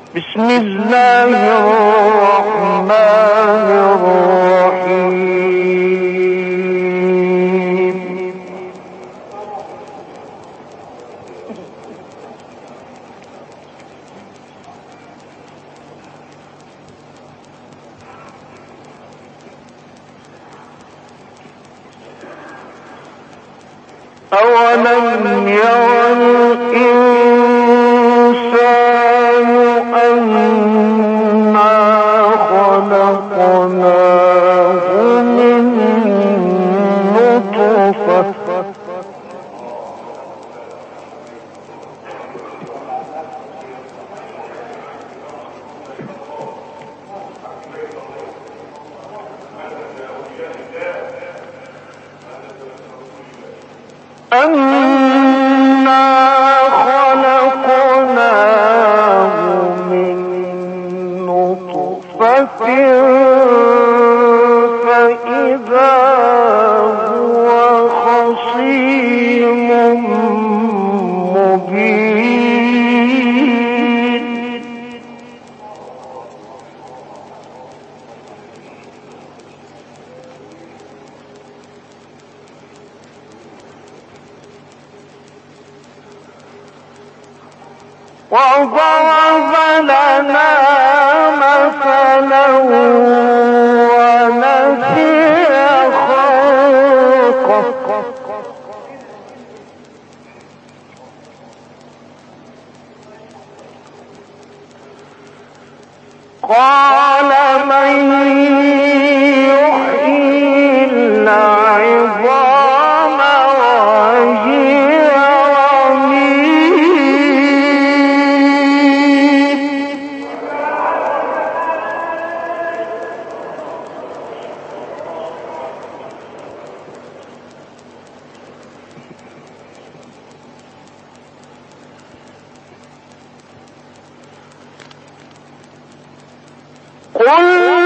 بسم الله الرحمن الرحيم. أولم يرى الإنسان أنا خلقناه من نطفة فإذا هو خصيم مبين. وضرب لنا مثلا ونسي خلقه قال من يحيي العظام وهي قل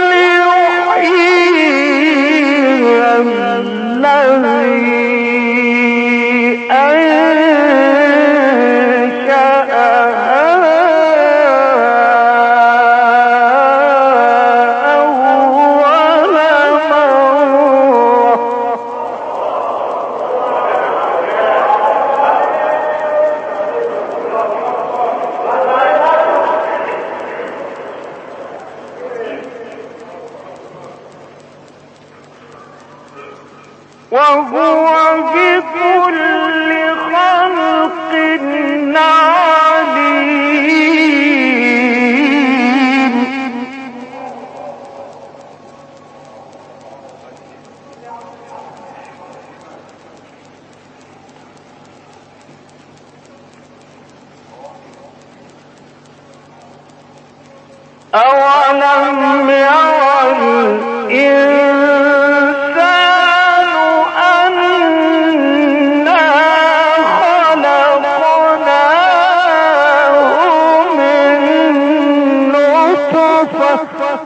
يحييها الذي أنشأها أول مرة وهو بكل خلق عليم. أولم يرى الإنسان أنا خلقناه من نطفة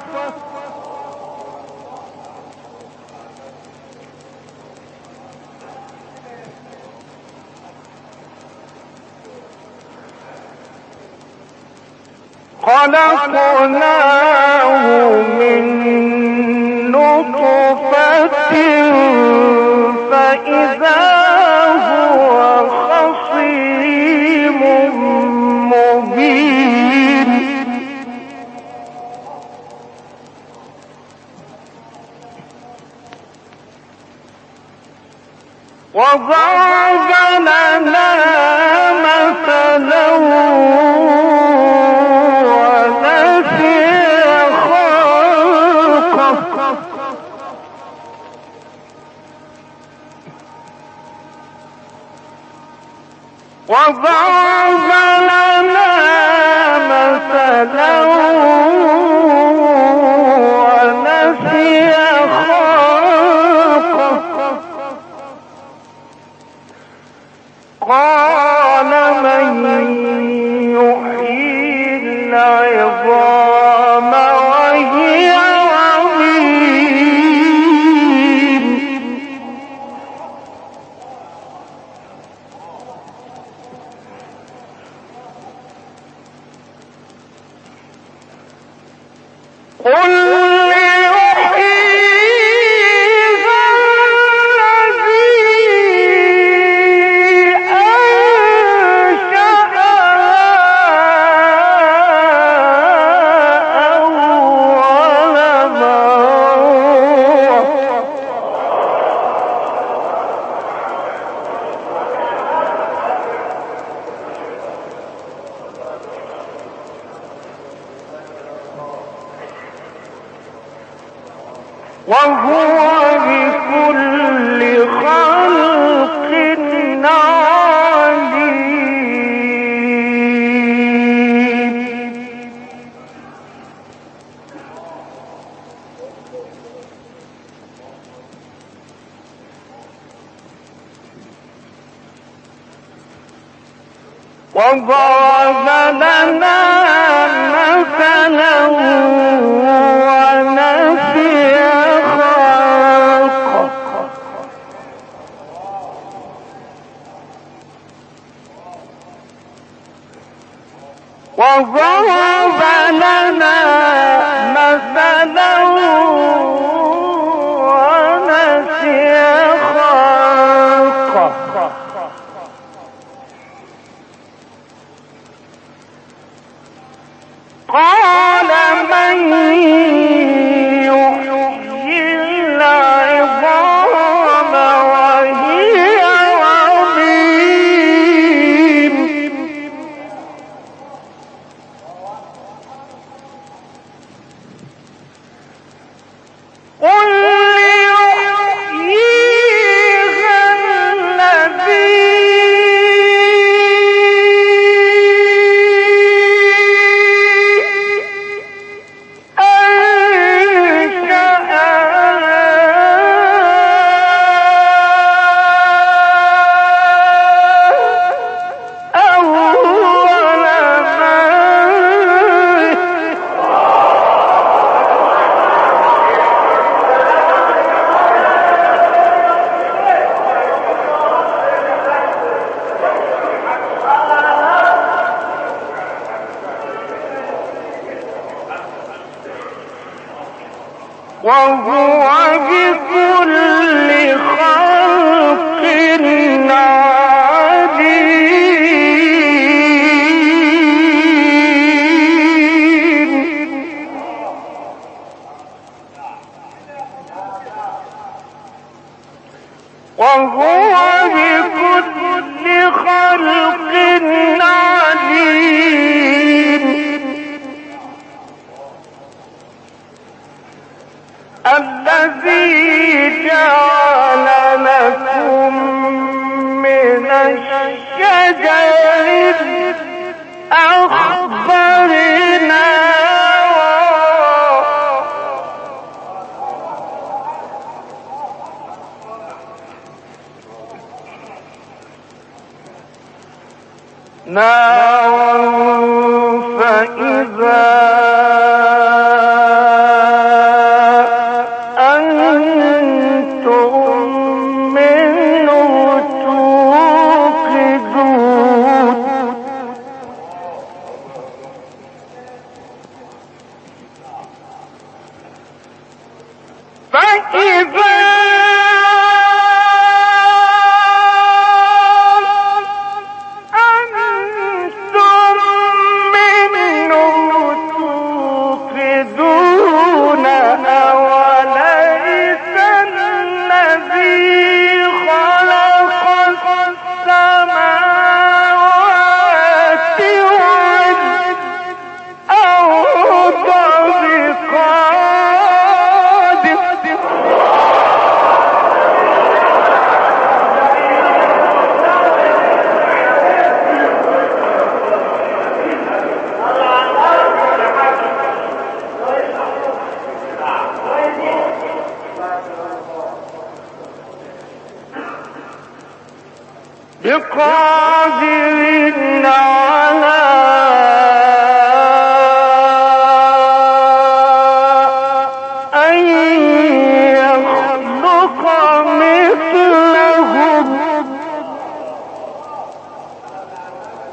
فإذا هو خصيم مبين. وضرب لنا مثلا ونسي خلقه وضرب لنا مثلا ونسي خلقه قال من يحيي العظام وهي رميم. وضرب لنا مثلا ونسي خلقه وضرب لنا مثلا ونسي خلقه قال من يحيي العظام وهي رميم قل يحييها الذي وهو بكل خلق عليم وهو بكل خلق عليم الذي جعل لكم من الشجر الأخضر نارا فإذا بقادر على أن يخلق مثلهم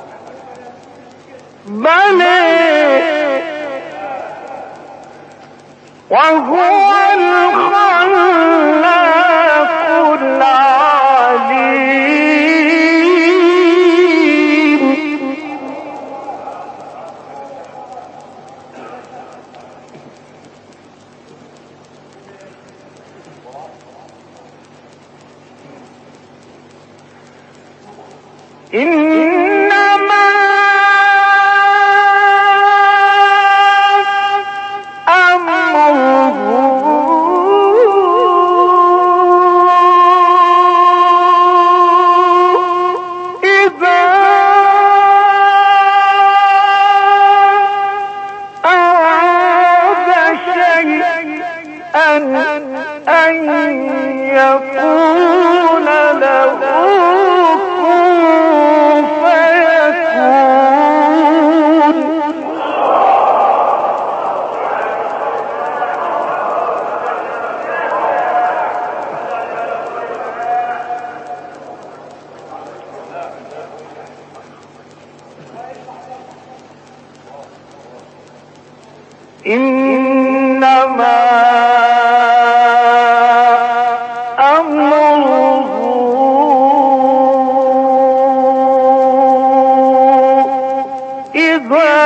بل وهو الخلاق العليم. إنما أمره إذا أراد شيئا أن يقول له إنما أمره إذا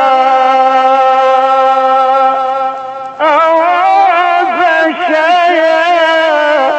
أراد شيئا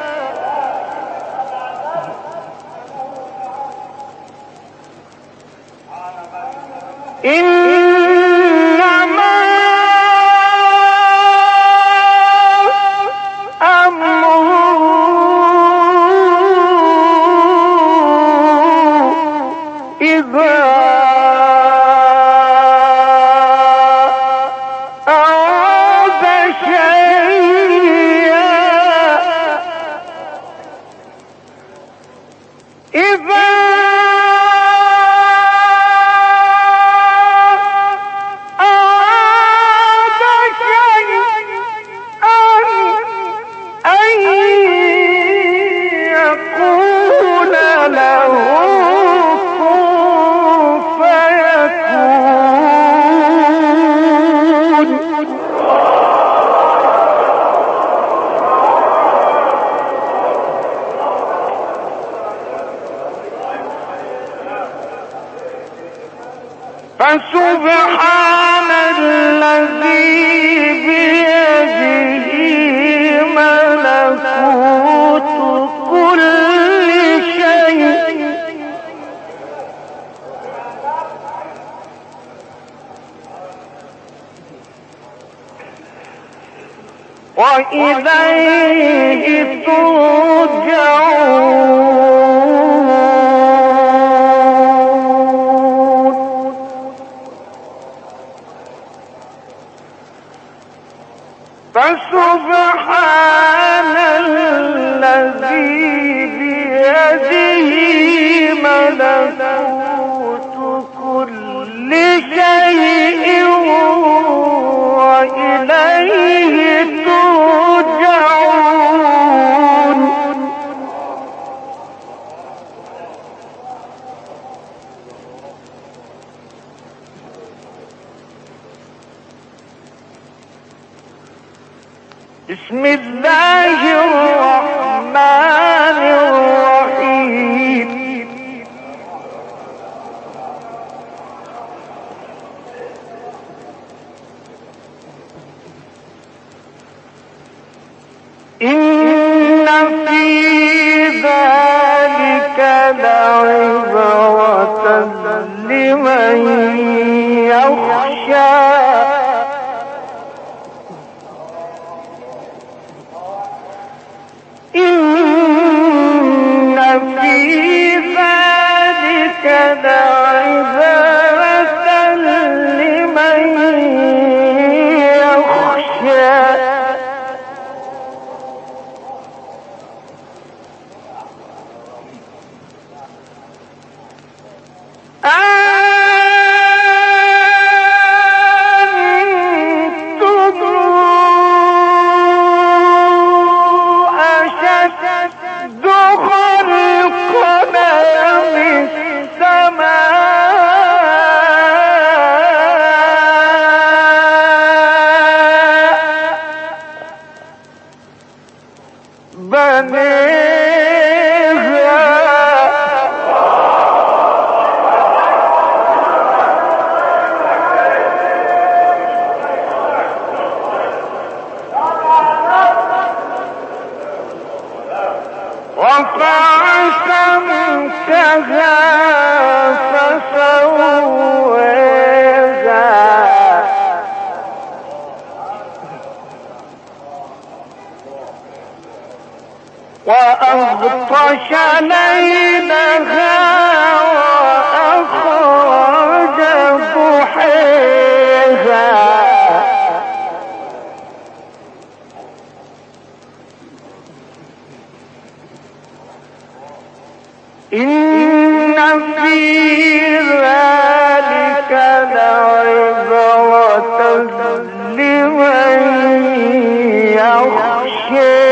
فسبحان الذي بيده ملكوت كل شيء وإليه ترجعون. فسبحان الذي بيده ملكوت كل شيء وإليه ترجعون. بسم الله الرحمن الرحيم. إن في ذلك لعبرة لمن يخشى. إن في ذلك لعبرة لمن يخشى. خلقنا من السماء وأغطش ليلها وأخرج ضحيها إن في ذلك لعبرة لمن يخشى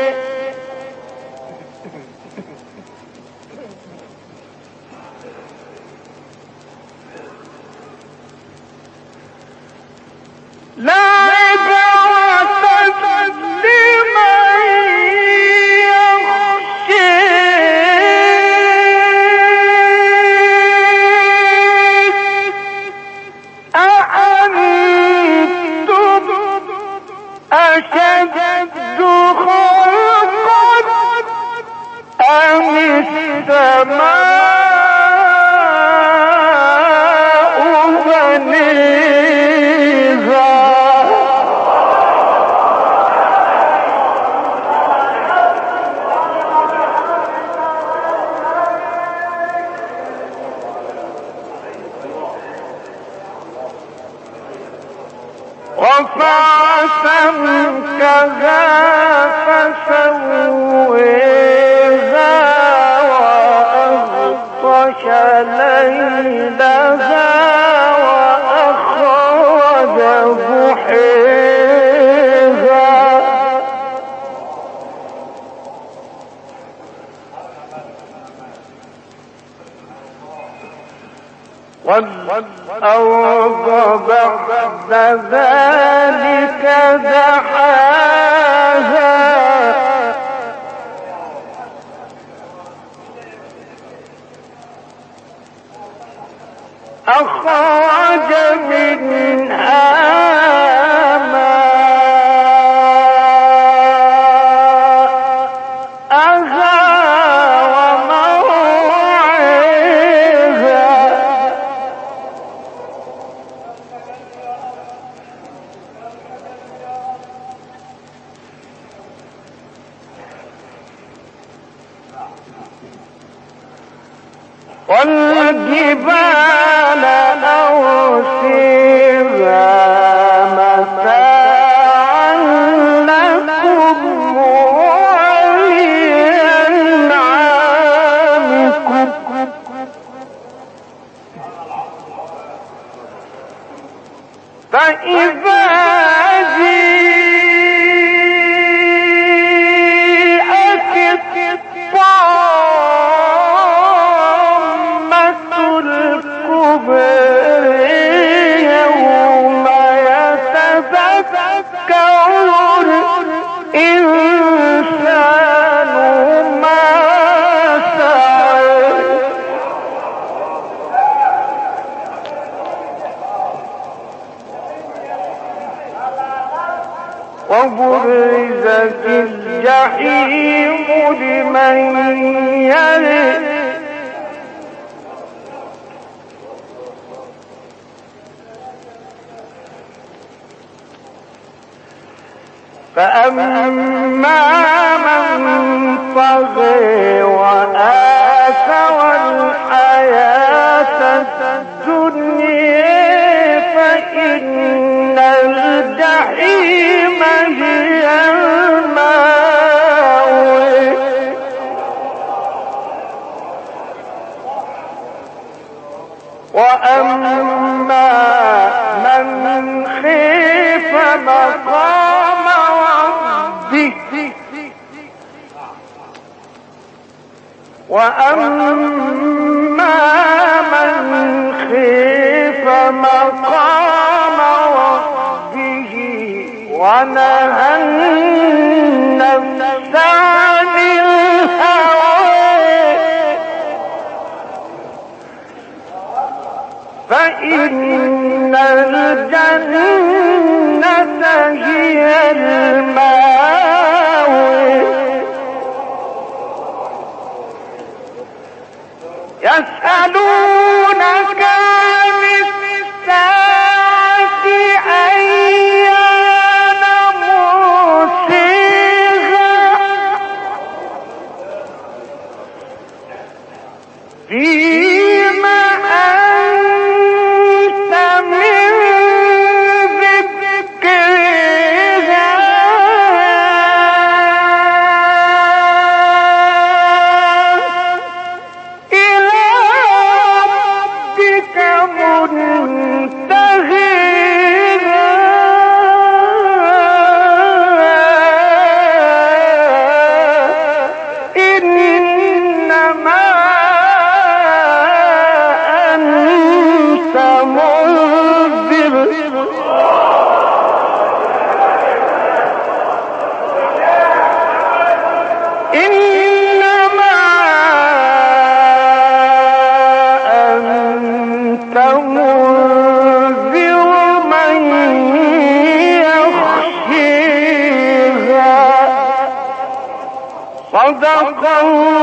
رفع سمكها فسويها وأغطش ليلها وأخرج ضحيها والأرض بعد ذلك دحاها أخرج منها ماءها ومرعاها والجبال أرسلها متاعا لكم ولأنعامكم فإذا جاءت الطامة الكبرى يوم يتذكر الإنسان ما سعى وبرزت الجحيم لمن يرى فأما من طغى وآثر الحياة الدنيا فإن الجحيم هي المأوى وأما من خاف مقام ربه وأما من خاف مقام ربه ونهى النفس عن الهوى فإن الجنة هي المأوى يسألونك عن الساعة أيان مرساها فيما أنت من ذكرها إلى ربك منتهيها إنما أنت منذر إنما أنت منذر من يخشيها صدق الله